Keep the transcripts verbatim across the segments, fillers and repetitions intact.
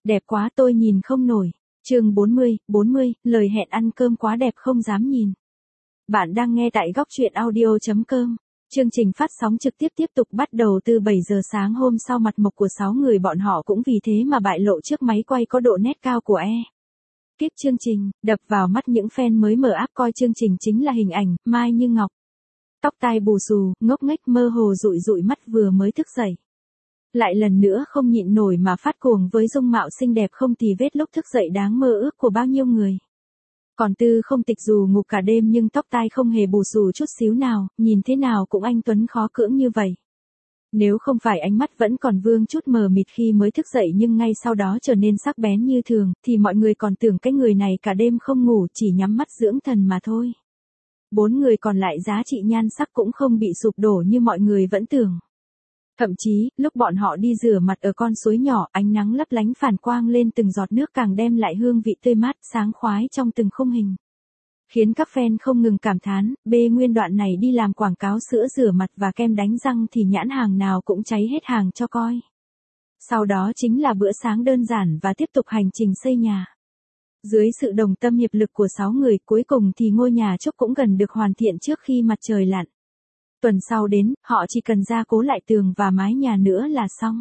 Đẹp quá tôi nhìn không nổi. Chương bốn mươi, bốn mươi, lời hẹn ăn cơm quá đẹp không dám nhìn. Bạn đang nghe tại góc truyện audio chấm com. Chương trình phát sóng trực tiếp tiếp tục bắt đầu từ bảy giờ sáng hôm sau. Mặt mộc của sáu người bọn họ cũng vì thế mà bại lộ trước máy quay có độ nét cao của e. Tiếp chương trình, đập vào mắt những fan mới mở app coi chương trình chính là hình ảnh Mai Như Ngọc. Tóc tai bù xù, ngốc nghếch mơ hồ dụi dụi mắt vừa mới thức dậy. Lại lần nữa không nhịn nổi mà phát cuồng với dung mạo xinh đẹp không tì vết lúc thức dậy đáng mơ ước của bao nhiêu người. Còn Tư Không Tịch dù ngủ cả đêm nhưng tóc tai không hề bù xù chút xíu nào, nhìn thế nào cũng anh tuấn khó cưỡng như vậy. Nếu không phải ánh mắt vẫn còn vương chút mờ mịt khi mới thức dậy nhưng ngay sau đó trở nên sắc bén như thường, thì mọi người còn tưởng cái người này cả đêm không ngủ chỉ nhắm mắt dưỡng thần mà thôi. Bốn người còn lại giá trị nhan sắc cũng không bị sụp đổ như mọi người vẫn tưởng. Thậm chí, lúc bọn họ đi rửa mặt ở con suối nhỏ, ánh nắng lấp lánh phản quang lên từng giọt nước càng đem lại hương vị tươi mát, sáng khoái trong từng khung hình. Khiến các fan không ngừng cảm thán, bê nguyên đoạn này đi làm quảng cáo sữa rửa mặt và kem đánh răng thì nhãn hàng nào cũng cháy hết hàng cho coi. Sau đó chính là bữa sáng đơn giản và tiếp tục hành trình xây nhà. Dưới sự đồng tâm hiệp lực của sáu người, cuối cùng thì ngôi nhà trúc cũng gần được hoàn thiện trước khi mặt trời lặn. Tuần sau đến, họ chỉ cần gia cố lại tường và mái nhà nữa là xong.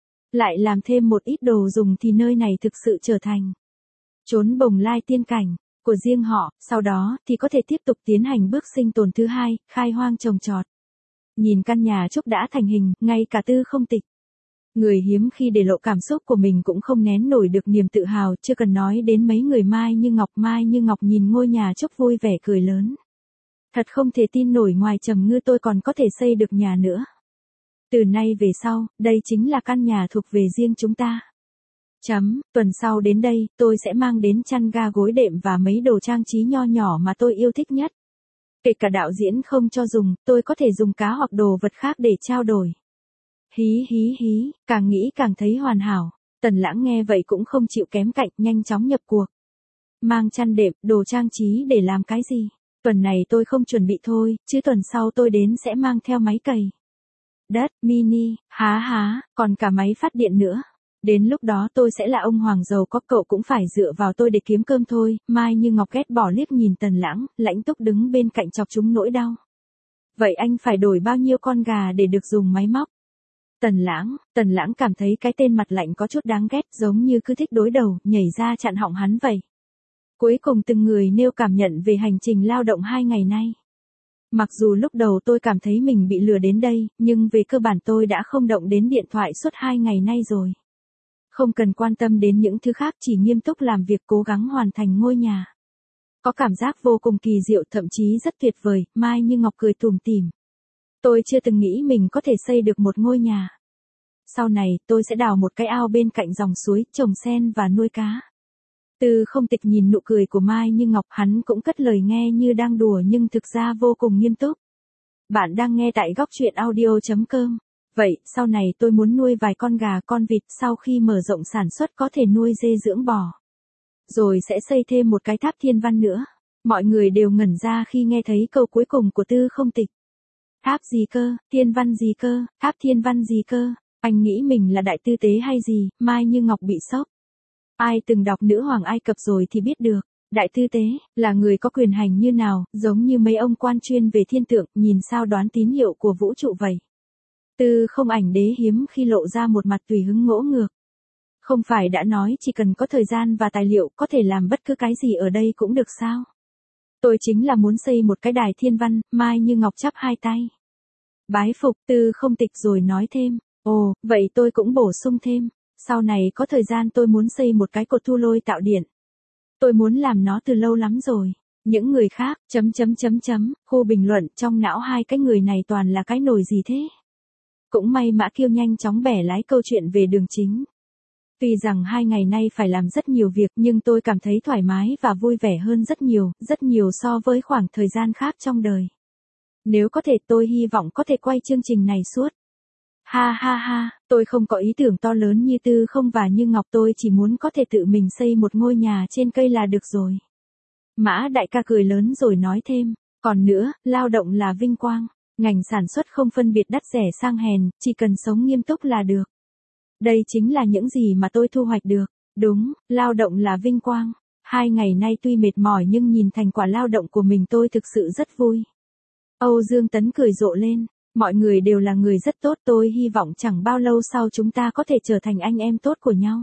Lại làm thêm một ít đồ dùng thì nơi này thực sự trở thành chốn bồng lai tiên cảnh của riêng họ, sau đó thì có thể tiếp tục tiến hành bước sinh tồn thứ hai, khai hoang trồng trọt. Nhìn căn nhà trúc đã thành hình, ngay cả Tư Không Tịch, người hiếm khi để lộ cảm xúc của mình cũng không nén nổi được niềm tự hào, chưa cần nói đến mấy người Mai Như Ngọc. Mai Như Ngọc nhìn ngôi nhà trúc vui vẻ cười lớn. Thật không thể tin nổi, ngoài Trầm Ngư tôi còn có thể xây được nhà nữa. Từ nay về sau, đây chính là căn nhà thuộc về riêng chúng ta. Chấm, tuần sau đến đây, tôi sẽ mang đến chăn ga gối đệm và mấy đồ trang trí nho nhỏ mà tôi yêu thích nhất. Kể cả đạo diễn không cho dùng, tôi có thể dùng cá hoặc đồ vật khác để trao đổi. Hí hí hí, càng nghĩ càng thấy hoàn hảo. Tần Lãng nghe vậy cũng không chịu kém cạnh, nhanh chóng nhập cuộc. Mang chăn đệm, đồ trang trí để làm cái gì? Tuần này tôi không chuẩn bị thôi, chứ tuần sau tôi đến sẽ mang theo máy cày đất, mini, há há, còn cả máy phát điện nữa. Đến lúc đó tôi sẽ là ông hoàng giàu có, cậu cũng phải dựa vào tôi để kiếm cơm thôi. Mai Như Ngọc ghét bỏ liếc nhìn Tần Lãng, Lãnh Túc đứng bên cạnh chọc chúng nỗi đau. Vậy anh phải đổi bao nhiêu con gà để được dùng máy móc? Tần Lãng, Tần Lãng cảm thấy cái tên mặt lạnh có chút đáng ghét, giống như cứ thích đối đầu, nhảy ra chặn họng hắn vậy. Cuối cùng từng người nêu cảm nhận về hành trình lao động hai ngày nay. Mặc dù lúc đầu tôi cảm thấy mình bị lừa đến đây, nhưng về cơ bản tôi đã không động đến điện thoại suốt hai ngày nay rồi. Không cần quan tâm đến những thứ khác, chỉ nghiêm túc làm việc cố gắng hoàn thành ngôi nhà. Có cảm giác vô cùng kỳ diệu, thậm chí rất tuyệt vời. Mai Như Ngọc cười tủm tỉm. Tôi chưa từng nghĩ mình có thể xây được một ngôi nhà. Sau này, tôi sẽ đào một cái ao bên cạnh dòng suối, trồng sen và nuôi cá. Tư Không Tịch nhìn nụ cười của Mai Như Ngọc, hắn cũng cất lời nghe như đang đùa nhưng thực ra vô cùng nghiêm túc. Bạn đang nghe tại góc truyện audio chấm com. Vậy, sau này tôi muốn nuôi vài con gà con vịt, sau khi mở rộng sản xuất có thể nuôi dê dưỡng bò. Rồi sẽ xây thêm một cái tháp thiên văn nữa. Mọi người đều ngẩn ra khi nghe thấy câu cuối cùng của Tư Không Tịch. Tháp gì cơ, thiên văn gì cơ, tháp thiên văn gì cơ, anh nghĩ mình là đại tư tế hay gì? Mai Như Ngọc bị sốc. Ai từng đọc Nữ hoàng Ai Cập rồi thì biết được, đại tư tế là người có quyền hành như nào, giống như mấy ông quan chuyên về thiên tượng, nhìn sao đoán tín hiệu của vũ trụ vậy. Tư Không Ảnh Đế hiếm khi lộ ra một mặt tùy hứng ngỗ ngược. Không phải đã nói chỉ cần có thời gian và tài liệu có thể làm bất cứ cái gì ở đây cũng được sao? Tôi chính là muốn xây một cái đài thiên văn. Mai Như Ngọc chắp hai tay bái phục. Tư Không Tịch rồi nói thêm, ồ, vậy tôi cũng bổ sung thêm. Sau này có thời gian tôi muốn xây một cái cột thu lôi tạo điện. Tôi muốn làm nó từ lâu lắm rồi. Những người khác, chấm chấm chấm chấm, khu bình luận trong não hai cái người này toàn là cái nồi gì thế. Cũng may Mã Kiêu nhanh chóng bẻ lái câu chuyện về đường chính. Tuy rằng hai ngày nay phải làm rất nhiều việc nhưng tôi cảm thấy thoải mái và vui vẻ hơn rất nhiều, rất nhiều so với khoảng thời gian khác trong đời. Nếu có thể tôi hy vọng có thể quay chương trình này suốt. Ha ha ha, tôi không có ý tưởng to lớn như Tư Không và Như Ngọc, tôi chỉ muốn có thể tự mình xây một ngôi nhà trên cây là được rồi. Mã đại ca cười lớn rồi nói thêm, còn nữa, lao động là vinh quang, ngành sản xuất không phân biệt đắt rẻ sang hèn, chỉ cần sống nghiêm túc là được. Đây chính là những gì mà tôi thu hoạch được. Đúng, lao động là vinh quang. Hai ngày nay tuy mệt mỏi nhưng nhìn thành quả lao động của mình tôi thực sự rất vui. Âu Dương Tấn cười rộ lên. Mọi người đều là người rất tốt, tôi hy vọng chẳng bao lâu sau chúng ta có thể trở thành anh em tốt của nhau.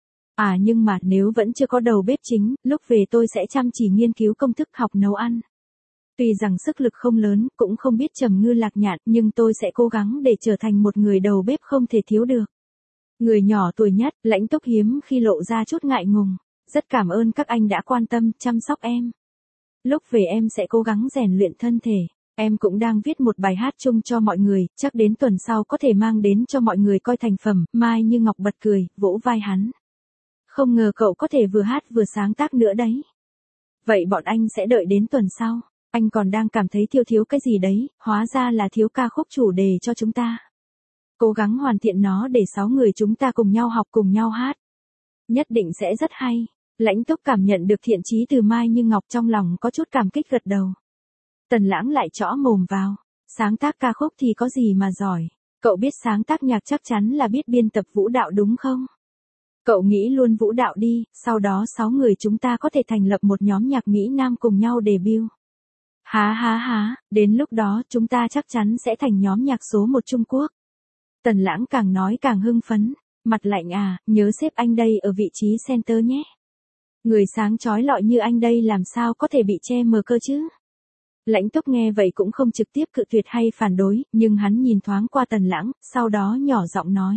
À nhưng mà nếu vẫn chưa có đầu bếp chính, lúc về tôi sẽ chăm chỉ nghiên cứu công thức học nấu ăn. Tuy rằng sức lực không lớn, cũng không biết trầm ngư lạc nhạn, nhưng tôi sẽ cố gắng để trở thành một người đầu bếp không thể thiếu được. Người nhỏ tuổi nhất, Lãnh Túc hiếm khi lộ ra chút ngại ngùng. Rất cảm ơn các anh đã quan tâm, chăm sóc em. Lúc về em sẽ cố gắng rèn luyện thân thể. Em cũng đang viết một bài hát chung cho mọi người, chắc đến tuần sau có thể mang đến cho mọi người coi thành phẩm. Mai Như Ngọc bật cười, vỗ vai hắn. Không ngờ cậu có thể vừa hát vừa sáng tác nữa đấy. Vậy bọn anh sẽ đợi đến tuần sau. Anh còn đang cảm thấy thiếu thiếu cái gì đấy, hóa ra là thiếu ca khúc chủ đề cho chúng ta. Cố gắng hoàn thiện nó để sáu người chúng ta cùng nhau học cùng nhau hát. Nhất định sẽ rất hay. Lãnh Túc cảm nhận được thiện chí từ Mai Như Ngọc, trong lòng có chút cảm kích gật đầu. Tần Lãng lại chõ mồm vào. Sáng tác ca khúc thì có gì mà giỏi. Cậu biết sáng tác nhạc chắc chắn là biết biên tập vũ đạo đúng không? Cậu nghĩ luôn vũ đạo đi, sau đó sáu người chúng ta có thể thành lập một nhóm nhạc Mỹ Nam cùng nhau debut. Há há há, đến lúc đó chúng ta chắc chắn sẽ thành nhóm nhạc số một Trung Quốc. Tần Lãng càng nói càng hưng phấn. Mặt lạnh à, nhớ xếp anh đây ở vị trí center nhé. Người sáng chói lọi như anh đây làm sao có thể bị che mờ cơ chứ? Lãnh Túc nghe vậy cũng không trực tiếp cự tuyệt hay phản đối, nhưng hắn nhìn thoáng qua Tần Lãng, sau đó nhỏ giọng nói.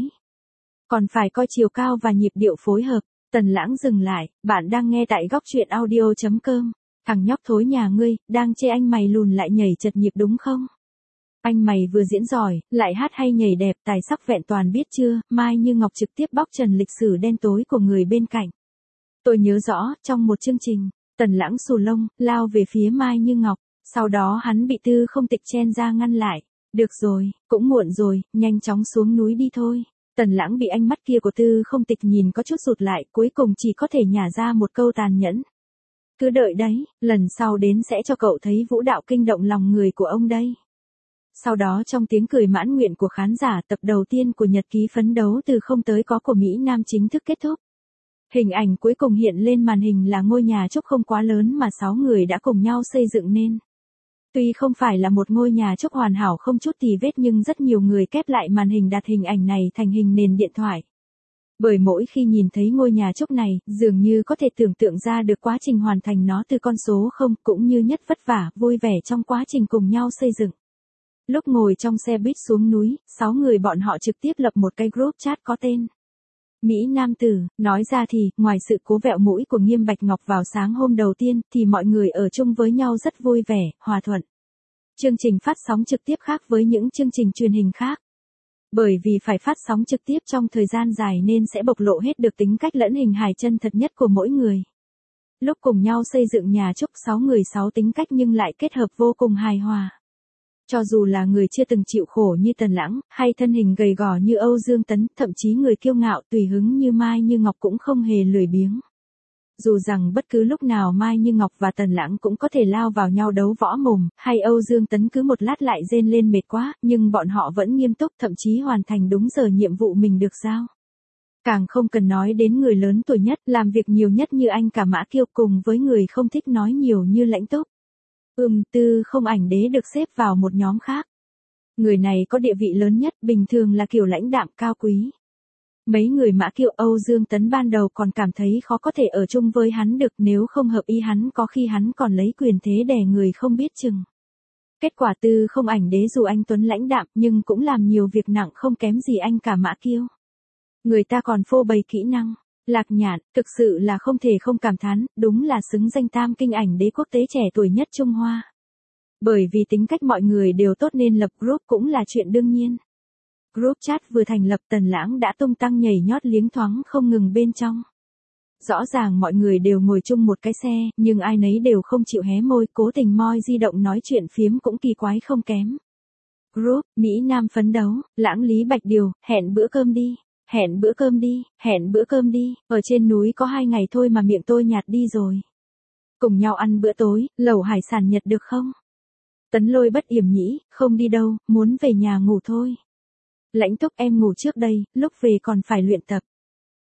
Còn phải coi chiều cao và nhịp điệu phối hợp. Tần Lãng dừng lại, bạn đang nghe tại góc truyện audio chấm com. Thằng nhóc thối nhà ngươi, đang chê anh mày lùn lại nhảy chật nhịp đúng không? Anh mày vừa diễn giỏi, lại hát hay nhảy đẹp, tài sắc vẹn toàn biết chưa? Mai Như Ngọc trực tiếp bóc trần lịch sử đen tối của người bên cạnh. Tôi nhớ rõ, trong một chương trình, Tần Lãng xù lông, lao về phía Mai Như Ngọc, sau đó hắn bị Tư Không Tịch chen ra ngăn lại. Được rồi, cũng muộn rồi, nhanh chóng xuống núi đi thôi. Tần Lãng bị ánh mắt kia của Tư Không Tịch nhìn có chút rụt lại, cuối cùng chỉ có thể nhả ra một câu tàn nhẫn. Cứ đợi đấy, lần sau đến sẽ cho cậu thấy vũ đạo kinh động lòng người của ông đây. Sau đó trong tiếng cười mãn nguyện của khán giả, tập đầu tiên của nhật ký phấn đấu từ không tới có của Mỹ Nam chính thức kết thúc. Hình ảnh cuối cùng hiện lên màn hình là ngôi nhà trúc không quá lớn mà sáu người đã cùng nhau xây dựng nên. Tuy không phải là một ngôi nhà trúc hoàn hảo không chút tì vết nhưng rất nhiều người kép lại màn hình đặt hình ảnh này thành hình nền điện thoại. Bởi mỗi khi nhìn thấy ngôi nhà trúc này, dường như có thể tưởng tượng ra được quá trình hoàn thành nó từ con số không, cũng như nhất vất vả, vui vẻ trong quá trình cùng nhau xây dựng. Lúc ngồi trong xe buýt xuống núi, sáu người bọn họ trực tiếp lập một cái group chat có tên Mỹ Nam Tử. Nói ra thì, ngoài sự cố vẹo mũi của Nghiêm Bạch Ngọc vào sáng hôm đầu tiên, thì mọi người ở chung với nhau rất vui vẻ, hòa thuận. Chương trình phát sóng trực tiếp khác với những chương trình truyền hình khác. Bởi vì phải phát sóng trực tiếp trong thời gian dài nên sẽ bộc lộ hết được tính cách lẫn hình hài chân thật nhất của mỗi người. Lúc cùng nhau xây dựng nhà trúc sáu người sáu tính cách nhưng lại kết hợp vô cùng hài hòa. Cho dù là người chưa từng chịu khổ như Tần Lãng, hay thân hình gầy gò như Âu Dương Tấn, thậm chí người kiêu ngạo tùy hứng như Mai Như Ngọc cũng không hề lười biếng. Dù rằng bất cứ lúc nào Mai Như Ngọc và Tần Lãng cũng có thể lao vào nhau đấu võ mồm, hay Âu Dương Tấn cứ một lát lại rên lên mệt quá, nhưng bọn họ vẫn nghiêm túc, thậm chí hoàn thành đúng giờ nhiệm vụ mình được giao. Càng không cần nói đến người lớn tuổi nhất, làm việc nhiều nhất như anh cả Mã Kiêu, cùng với người không thích nói nhiều như Lãnh Túc. Ừm, Tư Không Ảnh Đế được xếp vào một nhóm khác. Người này có địa vị lớn nhất, bình thường là kiểu lãnh đạm cao quý. Mấy người Mã Kiều, Âu Dương Tấn ban đầu còn cảm thấy khó có thể ở chung với hắn được, nếu không hợp ý hắn có khi hắn còn lấy quyền thế đè người không biết chừng. Kết quả Tư Không Ảnh Đế dù anh Tuấn lãnh đạm nhưng cũng làm nhiều việc nặng không kém gì anh cả Mã Kiêu. Người ta còn phô bày kỹ năng. Lạc Nhạn, thực sự là không thể không cảm thán, đúng là xứng danh tam kinh ảnh đế quốc tế trẻ tuổi nhất Trung Hoa. Bởi vì tính cách mọi người đều tốt nên lập group cũng là chuyện đương nhiên. Group chat vừa thành lập, Tần Lãng đã tung tăng nhảy nhót liếng thoáng không ngừng bên trong. Rõ ràng mọi người đều ngồi chung một cái xe, nhưng ai nấy đều không chịu hé môi, cố tình moi di động nói chuyện phiếm cũng kỳ quái không kém. Group, Mỹ Nam phấn đấu, Lãng Lý Bạch Điều, hẹn bữa cơm đi. Hẹn bữa cơm đi, hẹn bữa cơm đi, ở trên núi có hai ngày thôi mà miệng tôi nhạt đi rồi. Cùng nhau ăn bữa tối, lẩu hải sản Nhật được không? Tấn Lôi bất yểm nhĩ, không đi đâu, muốn về nhà ngủ thôi. Lãnh Túc em ngủ trước đây, lúc về còn phải luyện tập.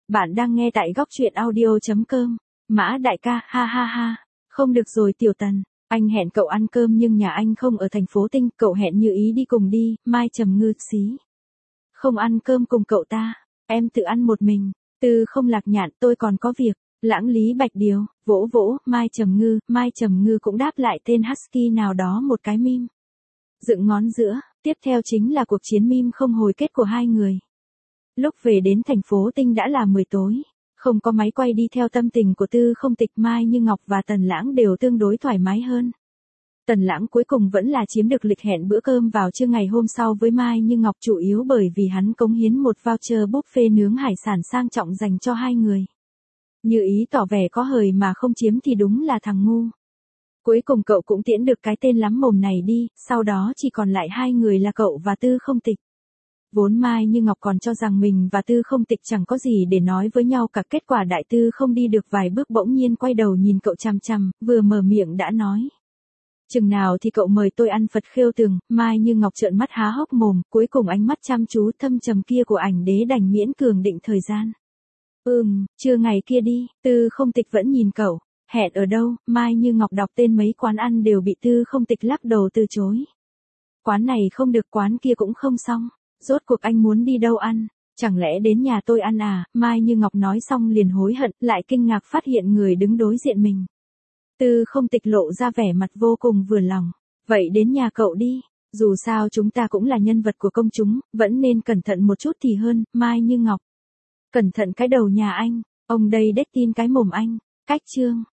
Bạn đang nghe tại góc chuyện audio chấm com. Mã đại ca, ha ha ha. Không được rồi Tiểu Tần, anh hẹn cậu ăn cơm nhưng nhà anh không ở thành phố Tinh, cậu hẹn Như Ý đi cùng đi, Mai trầm ngư, xí. Không ăn cơm cùng cậu ta, em tự ăn một mình. Tư không lạc nhạn, tôi còn có việc. Lãng Lý Bạch Điều, vỗ vỗ, Mai trầm ngư, Mai trầm ngư cũng đáp lại tên husky nào đó một cái meme. Dựng ngón giữa, tiếp theo chính là cuộc chiến meme không hồi kết của hai người. Lúc về đến thành phố Tinh đã là mười tối, không có máy quay đi theo tâm tình của Tư Không Tịch, Mai Như Ngọc và Tần Lãng đều tương đối thoải mái hơn. Tần Lãng cuối cùng vẫn là chiếm được lịch hẹn bữa cơm vào trưa ngày hôm sau với Mai Như Ngọc, chủ yếu bởi vì hắn cống hiến một voucher buffet nướng hải sản sang trọng dành cho hai người. Như Ý tỏ vẻ có hời mà không chiếm thì đúng là thằng ngu. Cuối cùng cậu cũng tiễn được cái tên lắm mồm này đi, sau đó chỉ còn lại hai người là cậu và Tư Không Tịch. Vốn Mai Như Ngọc còn cho rằng mình và Tư Không Tịch chẳng có gì để nói với nhau cả, kết quả Đại Tư không đi được vài bước bỗng nhiên quay đầu nhìn cậu chằm chằm, vừa mở miệng đã nói. Chừng nào thì cậu mời tôi ăn Phật khêu tường. Mai Như Ngọc trợn mắt há hốc mồm, cuối cùng ánh mắt chăm chú thâm trầm kia của ảnh đế đành miễn cường định thời gian. Ừm, trưa ngày kia đi. Tư Không Tịch vẫn nhìn cậu. Hẹn ở đâu? Mai Như Ngọc đọc tên mấy quán ăn đều bị Tư Không Tịch lắc đầu từ chối. Quán này không được, quán kia cũng không xong. Rốt cuộc anh muốn đi đâu ăn? Chẳng lẽ đến nhà tôi ăn à? Mai Như Ngọc nói xong liền hối hận, lại kinh ngạc phát hiện người đứng đối diện mình. Tư Không Tịch lộ ra vẻ mặt vô cùng vừa lòng. Vậy đến nhà cậu đi. Dù sao chúng ta cũng là nhân vật của công chúng, vẫn nên cẩn thận một chút thì hơn. Mai Như Ngọc. Cẩn thận cái đầu nhà anh. Ông đây đếch tin cái mồm anh. Cách chương.